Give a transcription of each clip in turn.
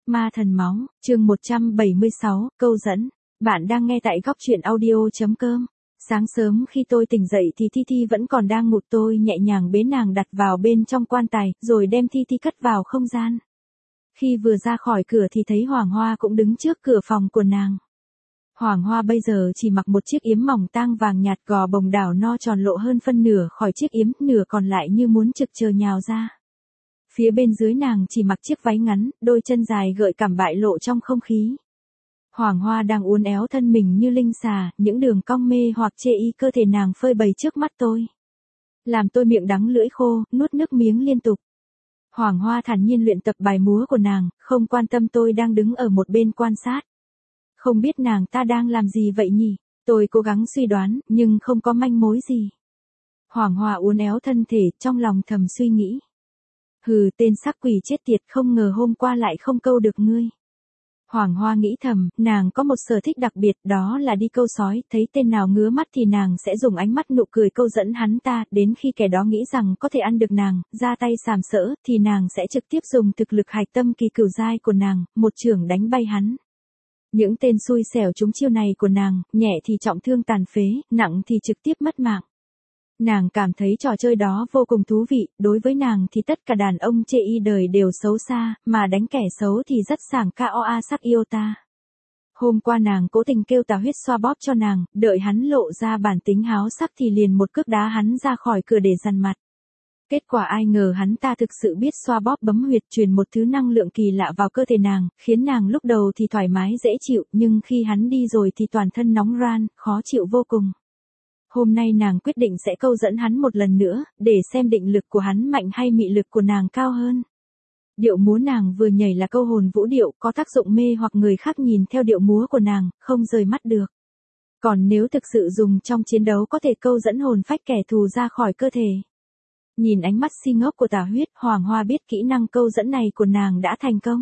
Ma thần máu, chương 176, câu dẫn. Bạn đang nghe tại góc truyện audio.com. Sáng sớm khi tôi tỉnh dậy thì Thi Thi vẫn còn đang ngủ, tôi nhẹ nhàng bế nàng đặt vào bên trong quan tài, rồi đem Thi Thi cất vào không gian. Khi vừa ra khỏi cửa thì thấy Hoàng Hoa cũng đứng trước cửa phòng của nàng. Hoàng Hoa bây giờ chỉ mặc một chiếc yếm mỏng tang vàng nhạt, gò bồng đảo no tròn lộ hơn phân nửa khỏi chiếc yếm, nửa còn lại như muốn trực chờ nhào ra. Phía bên dưới nàng chỉ mặc chiếc váy ngắn, đôi chân dài gợi cảm bại lộ trong không khí. Hoàng Hoa đang uốn éo thân mình như linh xà, những đường cong mê hoặc chê y cơ thể nàng phơi bày trước mắt tôi. Làm tôi miệng đắng lưỡi khô, nuốt nước miếng liên tục. Hoàng Hoa thản nhiên luyện tập bài múa của nàng, không quan tâm tôi đang đứng ở một bên quan sát. Không biết nàng ta đang làm gì vậy nhỉ? Tôi cố gắng suy đoán, nhưng không có manh mối gì. Hoàng Hoa uốn éo thân thể, trong lòng thầm suy nghĩ. Hừ, tên sắc quỷ chết tiệt, không ngờ hôm qua lại không câu được ngươi. Hoàng Hoa nghĩ thầm, nàng có một sở thích đặc biệt, đó là đi câu sói, thấy tên nào ngứa mắt thì nàng sẽ dùng ánh mắt nụ cười câu dẫn hắn ta, đến khi kẻ đó nghĩ rằng có thể ăn được nàng, ra tay sàm sỡ, thì nàng sẽ trực tiếp dùng thực lực hạch tâm kỳ cửu giai của nàng, một chưởng đánh bay hắn. Những tên xui xẻo trúng chiêu này của nàng, nhẹ thì trọng thương tàn phế, nặng thì trực tiếp mất mạng. Nàng cảm thấy trò chơi đó vô cùng thú vị, đối với nàng thì tất cả đàn ông chê y đời đều xấu xa, mà đánh kẻ xấu thì rất sảng KOA sắc yêu ta. Hôm qua nàng cố tình kêu Tà Huyết xoa bóp cho nàng, đợi hắn lộ ra bản tính háo sắc thì liền một cước đá hắn ra khỏi cửa để dằn mặt. Kết quả ai ngờ hắn ta thực sự biết xoa bóp bấm huyệt, truyền một thứ năng lượng kỳ lạ vào cơ thể nàng, khiến nàng lúc đầu thì thoải mái dễ chịu, nhưng khi hắn đi rồi thì toàn thân nóng ran, khó chịu vô cùng. Hôm nay nàng quyết định sẽ câu dẫn hắn một lần nữa, để xem định lực của hắn mạnh hay mị lực của nàng cao hơn. Điệu múa nàng vừa nhảy là câu hồn vũ điệu, có tác dụng mê hoặc người khác nhìn theo điệu múa của nàng, không rời mắt được. Còn nếu thực sự dùng trong chiến đấu có thể câu dẫn hồn phách kẻ thù ra khỏi cơ thể. Nhìn ánh mắt si ngốc của Tà Huyết, Hoàng Hoa biết kỹ năng câu dẫn này của nàng đã thành công.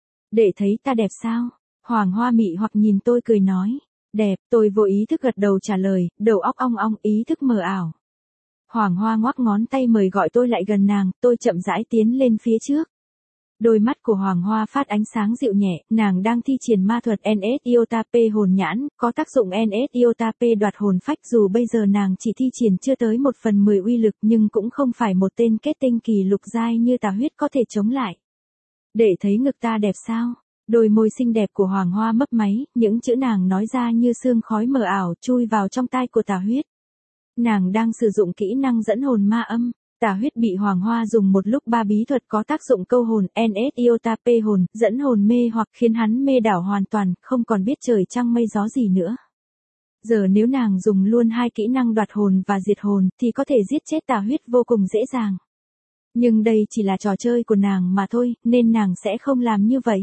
Để thấy ta đẹp sao? Hoàng Hoa mị hoặc nhìn tôi cười nói. Đẹp, tôi vô ý thức gật đầu trả lời, đầu óc ong ong, ý thức mờ ảo. Hoàng Hoa ngoắc ngón tay mời gọi tôi lại gần nàng, tôi chậm rãi tiến lên phía trước. Đôi mắt của Hoàng Hoa phát ánh sáng dịu nhẹ, nàng đang thi triển ma thuật NS Iota P hồn nhãn, có tác dụng NS Iota P đoạt hồn phách, dù bây giờ nàng chỉ thi triển chưa tới 1/10 uy lực nhưng cũng không phải một tên kết tinh kỳ lục giai như Tà Huyết có thể chống lại. Để thấy ngực ta đẹp sao? Đôi môi xinh đẹp của Hoàng Hoa mấp máy, những chữ nàng nói ra như sương khói mờ ảo chui vào trong tai của Tà Huyết. Nàng đang sử dụng kỹ năng dẫn hồn ma âm. Tà Huyết bị Hoàng Hoa dùng một lúc 3 bí thuật có tác dụng câu hồn NS Iota P hồn, dẫn hồn mê hoặc khiến hắn mê đảo hoàn toàn, không còn biết trời trăng mây gió gì nữa. Giờ nếu nàng dùng luôn hai kỹ năng đoạt hồn và diệt hồn thì có thể giết chết Tà Huyết vô cùng dễ dàng. Nhưng đây chỉ là trò chơi của nàng mà thôi, nên nàng sẽ không làm như vậy.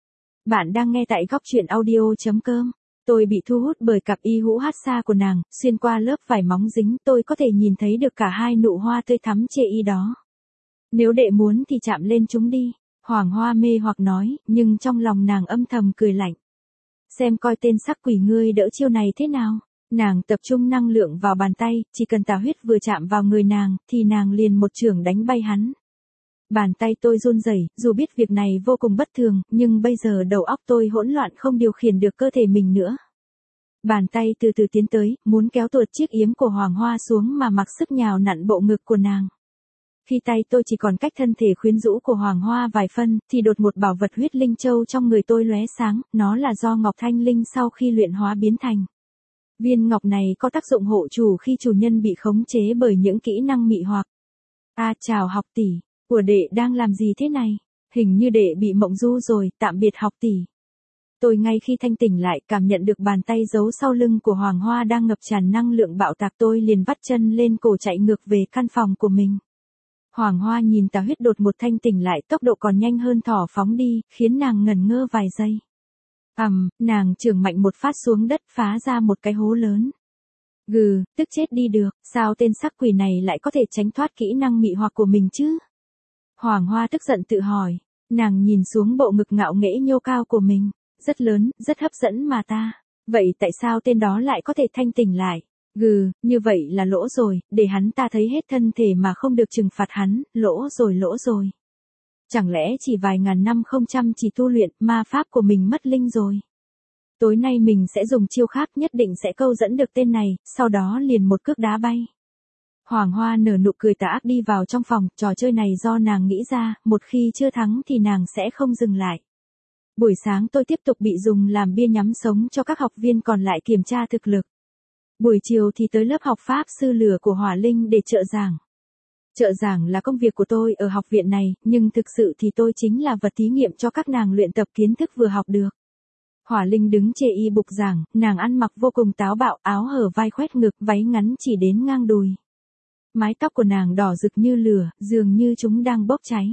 Bạn đang nghe tại góc truyện audio.com. Tôi bị thu hút bởi cặp y hũ hát xa của nàng, xuyên qua lớp vải móng dính tôi có thể nhìn thấy được cả hai nụ hoa tươi thắm chê y đó. Nếu đệ muốn thì chạm lên chúng đi, Hoàng Hoa mê hoặc nói, nhưng trong lòng nàng âm thầm cười lạnh. Xem coi tên sắc quỷ ngươi đỡ chiêu này thế nào. Nàng tập trung năng lượng vào bàn tay, chỉ cần Tà Huyết vừa chạm vào người nàng, thì nàng liền một chưởng đánh bay hắn. Bàn tay tôi run rẩy, dù biết việc này vô cùng bất thường, nhưng bây giờ đầu óc tôi hỗn loạn không điều khiển được cơ thể mình nữa. Bàn tay từ từ tiến tới, muốn kéo tuột chiếc yếm của Hoàng Hoa xuống mà mặc sức nhào nặn bộ ngực của nàng. Khi tay tôi chỉ còn cách thân thể khuyến rũ của Hoàng Hoa vài phân, thì đột một bảo vật huyết linh châu trong người tôi lóe sáng, nó là do Ngọc Thanh Linh sau khi luyện hóa biến thành. Viên ngọc này có tác dụng hộ chủ khi chủ nhân bị khống chế bởi những kỹ năng mị hoặc. Chào học tỷ. Của đệ đang làm gì thế này? Hình như đệ bị mộng du rồi, tạm biệt học tỷ. Tôi ngay khi thanh tỉnh lại cảm nhận được bàn tay giấu sau lưng của Hoàng Hoa đang ngập tràn năng lượng bạo tạc, tôi liền vắt chân lên cổ chạy ngược về căn phòng của mình. Hoàng Hoa nhìn Tà Huyết đột một thanh tỉnh lại, tốc độ còn nhanh hơn thỏ phóng đi, khiến nàng ngẩn ngơ vài giây. Nàng chưởng mạnh một phát xuống đất phá ra một cái hố lớn. Gừ, tức chết đi được, sao tên sắc quỷ này lại có thể tránh thoát kỹ năng mị hoặc của mình chứ? Hoàng Hoa tức giận tự hỏi, nàng nhìn xuống bộ ngực ngạo nghễ nhô cao của mình, rất lớn, rất hấp dẫn mà ta. Vậy tại sao tên đó lại có thể thanh tỉnh lại? Như vậy là lỗ rồi, để hắn ta thấy hết thân thể mà không được trừng phạt hắn, lỗ rồi. Chẳng lẽ chỉ vài ngàn năm không chăm chỉ tu luyện, ma pháp của mình mất linh rồi. Tối nay mình sẽ dùng chiêu khác, nhất định sẽ câu dẫn được tên này, sau đó liền một cước đá bay. Hoàng Hoa nở nụ cười tà ác đi vào trong phòng, trò chơi này do nàng nghĩ ra, một khi chưa thắng thì nàng sẽ không dừng lại. Buổi sáng tôi tiếp tục bị dùng làm bia nhắm sống cho các học viên còn lại kiểm tra thực lực. Buổi chiều thì tới lớp học pháp sư lửa của Hỏa Linh để trợ giảng. Trợ giảng là công việc của tôi ở học viện này, nhưng thực sự thì tôi chính là vật thí nghiệm cho các nàng luyện tập kiến thức vừa học được. Hỏa Linh đứng chê y bục giảng, nàng ăn mặc vô cùng táo bạo, áo hở vai khoét ngực, váy ngắn chỉ đến ngang đùi. Mái tóc của nàng đỏ rực như lửa, dường như chúng đang bốc cháy.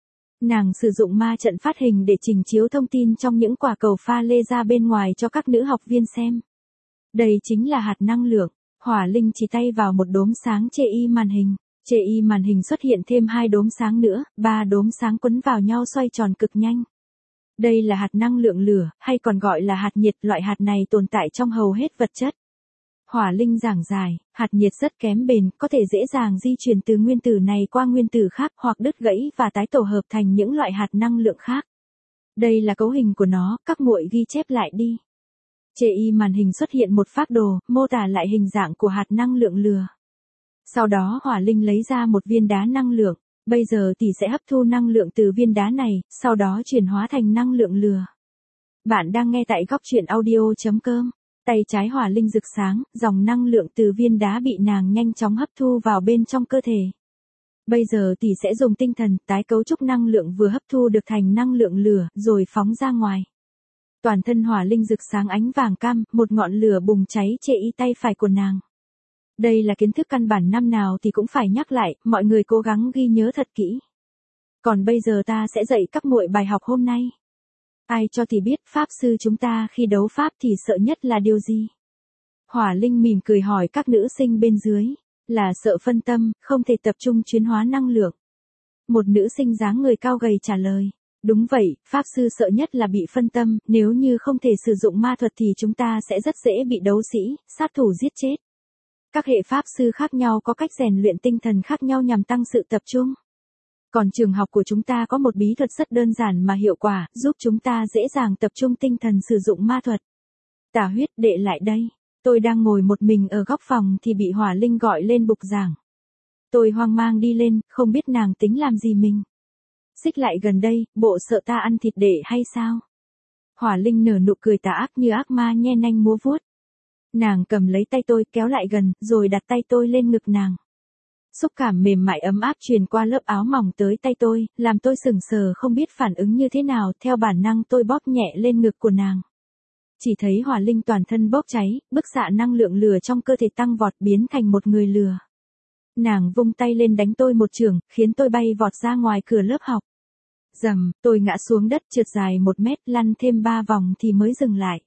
Nàng sử dụng ma trận phát hình để trình chiếu thông tin trong những quả cầu pha lê ra bên ngoài cho các nữ học viên xem. Đây chính là hạt năng lượng. Hỏa Linh chỉ tay vào một đốm sáng chê y màn hình. Chê y màn hình xuất hiện thêm 2 đốm sáng nữa, 3 đốm sáng quấn vào nhau xoay tròn cực nhanh. Đây là hạt năng lượng lửa, hay còn gọi là hạt nhiệt, loại hạt này tồn tại trong hầu hết vật chất. Hỏa Linh giảng giải, hạt nhiệt rất kém bền, có thể dễ dàng di chuyển từ nguyên tử này qua nguyên tử khác hoặc đứt gãy và tái tổ hợp thành những loại hạt năng lượng khác. Đây là cấu hình của nó, các muội ghi chép lại đi. Chê y màn hình xuất hiện một phác đồ, mô tả lại hình dạng của hạt năng lượng lửa. Sau đó Hỏa Linh lấy ra một viên đá năng lượng, bây giờ tỷ sẽ hấp thu năng lượng từ viên đá này, sau đó chuyển hóa thành năng lượng lửa. Bạn đang nghe tại góc truyện audio.com. Tay trái Hỏa Linh rực sáng, dòng năng lượng từ viên đá bị nàng nhanh chóng hấp thu vào bên trong cơ thể. Bây giờ tỷ sẽ dùng tinh thần tái cấu trúc năng lượng vừa hấp thu được thành năng lượng lửa, rồi phóng ra ngoài. Toàn thân Hỏa Linh rực sáng ánh vàng cam, một ngọn lửa bùng cháy chê y tay phải của nàng. Đây là kiến thức căn bản, năm nào thì cũng phải nhắc lại, mọi người cố gắng ghi nhớ thật kỹ. Còn bây giờ ta sẽ dạy các muội bài học hôm nay. Ai cho thì biết pháp sư chúng ta khi đấu pháp thì sợ nhất là điều gì? Hỏa Linh mỉm cười hỏi các nữ sinh bên dưới, là sợ phân tâm, không thể tập trung chuyển hóa năng lượng. Một nữ sinh dáng người cao gầy trả lời, đúng vậy, pháp sư sợ nhất là bị phân tâm, nếu như không thể sử dụng ma thuật thì chúng ta sẽ rất dễ bị đấu sĩ, sát thủ giết chết. Các hệ pháp sư khác nhau có cách rèn luyện tinh thần khác nhau nhằm tăng sự tập trung. Còn trường học của chúng ta có một bí thuật rất đơn giản mà hiệu quả, giúp chúng ta dễ dàng tập trung tinh thần sử dụng ma thuật. Tả Huyết, đệ lại đây. Tôi đang ngồi một mình ở góc phòng thì bị Hỏa Linh gọi lên bục giảng. Tôi hoang mang đi lên, không biết nàng tính làm gì mình. Xích lại gần đây, bộ sợ ta ăn thịt đệ hay sao? Hỏa Linh nở nụ cười tà ác như ác ma nhe nanh múa vuốt. Nàng cầm lấy tay tôi kéo lại gần, rồi đặt tay tôi lên ngực nàng. Xúc cảm mềm mại ấm áp truyền qua lớp áo mỏng tới tay tôi, làm tôi sững sờ không biết phản ứng như thế nào, theo bản năng tôi bóp nhẹ lên ngực của nàng. Chỉ thấy Hỏa Linh toàn thân bốc cháy, bức xạ năng lượng lửa trong cơ thể tăng vọt biến thành một người lửa. Nàng vung tay lên đánh tôi một chưởng, khiến tôi bay vọt ra ngoài cửa lớp học. Rầm, tôi ngã xuống đất trượt dài 1 mét, lăn thêm 3 vòng thì mới dừng lại.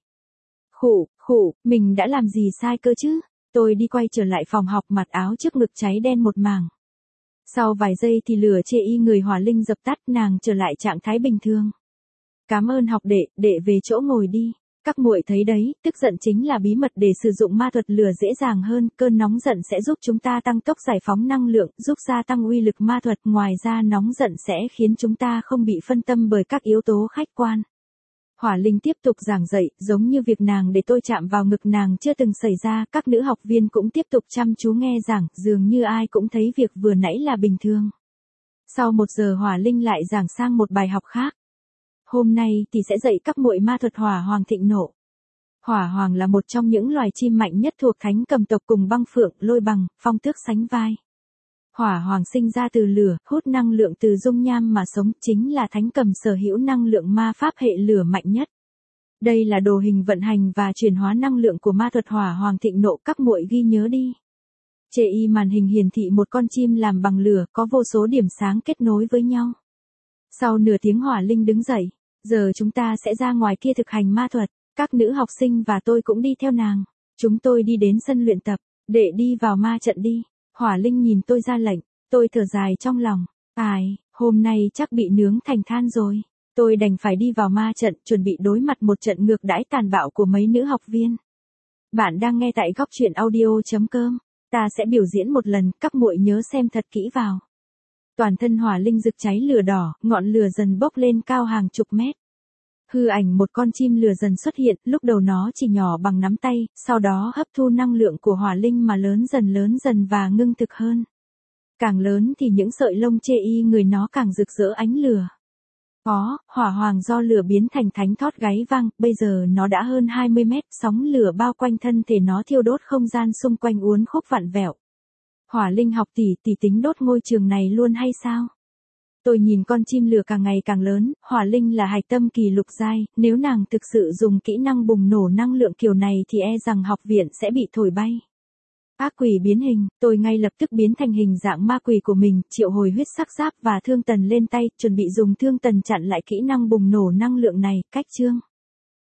Khụ, mình đã làm gì sai cơ chứ? Tôi đi quay trở lại phòng học, mặt áo trước ngực cháy đen một mảng. Sau vài giây thì lửa chê y người Hỏa Linh dập tắt, nàng trở lại trạng thái bình thường. Cảm ơn học đệ, đệ về chỗ ngồi đi. Các muội thấy đấy, tức giận chính là bí mật để sử dụng ma thuật lửa dễ dàng hơn, cơn nóng giận sẽ giúp chúng ta tăng tốc giải phóng năng lượng, giúp gia tăng uy lực ma thuật, ngoài ra nóng giận sẽ khiến chúng ta không bị phân tâm bởi các yếu tố khách quan. Hỏa Linh tiếp tục giảng dạy, giống như việc nàng để tôi chạm vào ngực nàng chưa từng xảy ra, các nữ học viên cũng tiếp tục chăm chú nghe giảng, dường như ai cũng thấy việc vừa nãy là bình thường. Sau 1 giờ Hỏa Linh lại giảng sang một bài học khác. Hôm nay thì sẽ dạy các muội ma thuật hỏa hoàng thịnh nộ. Hỏa hoàng là một trong những loài chim mạnh nhất thuộc thánh cầm tộc cùng băng phượng, lôi bằng, phong tước sánh vai. Hỏa hoàng sinh ra từ lửa, hút năng lượng từ dung nham mà sống, chính là thánh cầm sở hữu năng lượng ma pháp hệ lửa mạnh nhất. Đây là đồ hình vận hành và chuyển hóa năng lượng của ma thuật hỏa hoàng thịnh nộ, các muội ghi nhớ đi. Chê y màn hình hiển thị một con chim làm bằng lửa, có vô số điểm sáng kết nối với nhau. Sau nửa tiếng Hỏa Linh đứng dậy, giờ chúng ta sẽ ra ngoài kia thực hành ma thuật, các nữ học sinh và tôi cũng đi theo nàng. Chúng tôi đi đến sân luyện tập, để đi vào ma trận đi. Hỏa Linh nhìn tôi ra lệnh, tôi thở dài trong lòng, hôm nay chắc bị nướng thành than rồi. Tôi đành phải đi vào ma trận, chuẩn bị đối mặt một trận ngược đãi tàn bạo của mấy nữ học viên. Bạn đang nghe tại góc truyện audio.com, ta sẽ biểu diễn một lần, các muội nhớ xem thật kỹ vào. Toàn thân hỏa linh rực cháy lửa đỏ, ngọn lửa dần bốc lên cao hàng chục mét. Hư ảnh một con chim lửa dần xuất hiện, lúc đầu nó chỉ nhỏ bằng nắm tay, sau đó hấp thu năng lượng của hỏa linh mà lớn dần và ngưng thực hơn. Càng lớn thì những sợi lông chê y người nó càng rực rỡ ánh lửa. Hỏa hoàng do lửa biến thành thánh thót gáy vang, bây giờ nó đã hơn 20 mét, sóng lửa bao quanh thân thể nó thiêu đốt không gian xung quanh uốn khúc vặn vẹo. Hỏa linh học tỷ tính đốt ngôi trường này luôn hay sao? Tôi nhìn con chim lửa càng ngày càng lớn, hỏa linh là hạch tâm kỳ lục giai, nếu nàng thực sự dùng kỹ năng bùng nổ năng lượng kiểu này thì e rằng học viện sẽ bị thổi bay. Ác quỷ biến hình, tôi ngay lập tức biến thành hình dạng ma quỷ của mình, triệu hồi huyết sắc giáp và thương tần lên tay, chuẩn bị dùng thương tần chặn lại kỹ năng bùng nổ năng lượng này, cách chương.